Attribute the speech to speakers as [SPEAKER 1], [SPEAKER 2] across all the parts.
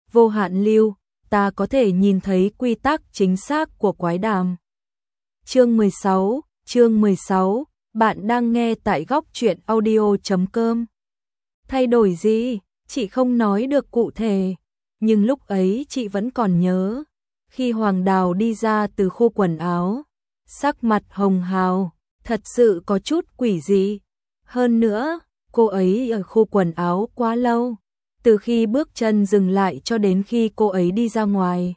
[SPEAKER 1] vô hạn lưu, ta có thể nhìn thấy quy tắc chính xác của quái đàm. Chương 16, bạn đang nghe tại góc truyện audio.com. Thay đổi gì? Chị không nói được cụ thể, nhưng lúc ấy chị vẫn còn nhớ. Khi Hoàng Đào đi ra từ khu quần áo, sắc mặt hồng hào, thật sự có chút quỷ dị. Hơn nữa, cô ấy ở khu quần áo quá lâu, từ khi bước chân dừng lại cho đến khi cô ấy đi ra ngoài.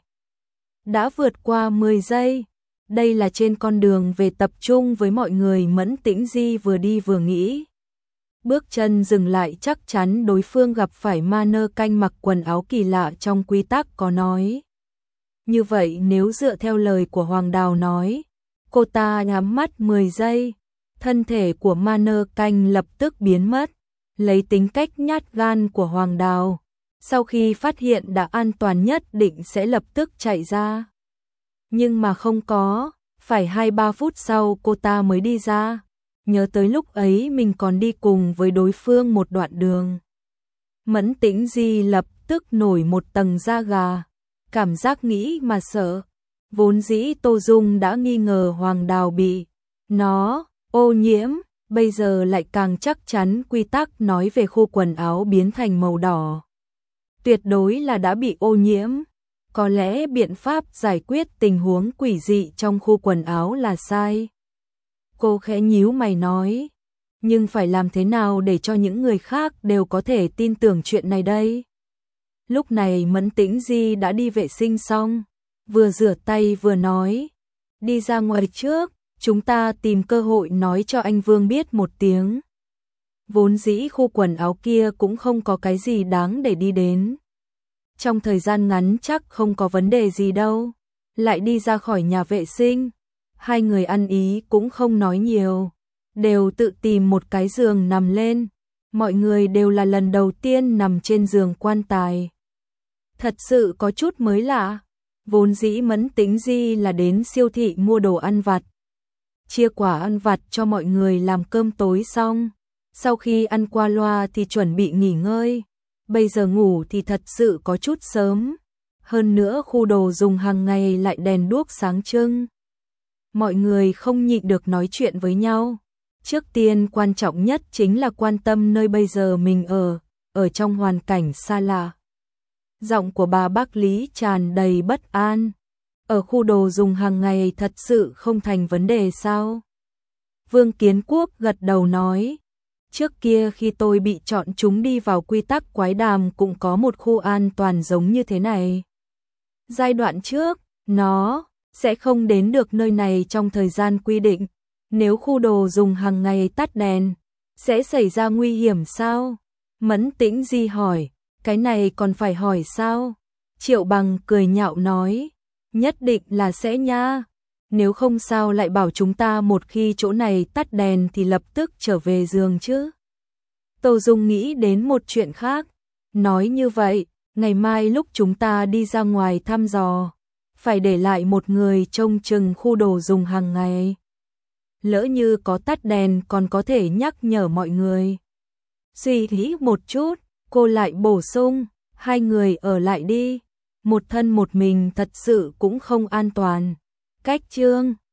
[SPEAKER 1] Đã vượt qua 10 giây. Đây là trên con đường về tập trung với mọi người. Mẫn Tĩnh Di vừa đi vừa nghĩ. Bước chân dừng lại chắc chắn đối phương gặp phải mannequin mặc quần áo kỳ lạ trong quy tắc có nói. Như vậy nếu dựa theo lời của Hoàng Đào nói, cô ta nhắm mắt 10 giây, thân thể của mannequin lập tức biến mất. Lấy tính cách nhát gan của Hoàng Đào, sau khi phát hiện đã an toàn nhất định sẽ lập tức chạy ra. Nhưng mà không có, phải 2-3 phút sau cô ta mới đi ra. Nhớ tới lúc ấy mình còn đi cùng với đối phương một đoạn đường. Mẫn Tĩnh Di lập tức nổi một tầng da gà, cảm giác nghĩ mà sợ. Vốn dĩ Tô Dung đã nghi ngờ Hoàng Đào bị nó ô nhiễm, bây giờ lại càng chắc chắn quy tắc nói về khu quần áo biến thành màu đỏ. Tuyệt đối là đã bị ô nhiễm. Có lẽ biện pháp giải quyết tình huống quỷ dị trong khu quần áo là sai. Cô khẽ nhíu mày nói, nhưng phải làm thế nào để cho những người khác đều có thể tin tưởng chuyện này đây? Lúc này Mẫn Tĩnh Di đã đi vệ sinh xong, vừa rửa tay vừa nói, đi ra ngoài trước, chúng ta tìm cơ hội nói cho anh Vương biết một tiếng. Vốn dĩ khu quần áo kia cũng không có cái gì đáng để đi đến. Trong thời gian ngắn chắc không có vấn đề gì đâu. Lại đi ra khỏi nhà vệ sinh, hai người ăn ý cũng không nói nhiều, đều tự tìm một cái giường nằm lên. Mọi người đều là lần đầu tiên nằm trên giường quan tài. Thật sự có chút mới lạ. Vốn dĩ Mẫn Tĩnh Di là đến siêu thị mua đồ ăn vặt, chia quả ăn vặt cho mọi người làm cơm tối xong. Sau khi ăn qua loa thì chuẩn bị nghỉ ngơi. Bây giờ ngủ thì thật sự có chút sớm. Hơn nữa khu đồ dùng hàng ngày lại đèn đuốc sáng trưng. Mọi người không nhịn được nói chuyện với nhau. Trước tiên quan trọng nhất chính là quan tâm nơi bây giờ mình ở trong hoàn cảnh xa lạ. Giọng của bà bác Lý tràn đầy bất an. Ở khu đồ dùng hàng ngày thật sự không thành vấn đề sao? Vương Kiến Quốc gật đầu nói, trước kia khi tôi bị chọn chúng đi vào quy tắc quái đàm cũng có một khu an toàn giống như thế này. Giai đoạn trước, nó sẽ không đến được nơi này trong thời gian quy định. Nếu khu đồ dùng hàng ngày tắt đèn, sẽ xảy ra nguy hiểm sao? Mẫn Tĩnh Di hỏi, cái này còn phải hỏi sao? Triệu Bằng cười nhạo nói, nhất định là sẽ nha. Nếu không sao lại bảo chúng ta một khi chỗ này tắt đèn thì lập tức trở về giường chứ. Tô Dung nghĩ đến một chuyện khác, nói như vậy, ngày mai lúc chúng ta đi ra ngoài thăm dò, phải để lại một người trông chừng khu đồ dùng hàng ngày. Lỡ như có tắt đèn còn có thể nhắc nhở mọi người. Suy nghĩ một chút, cô lại bổ sung, hai người ở lại đi, một thân một mình thật sự cũng không an toàn. Cách chương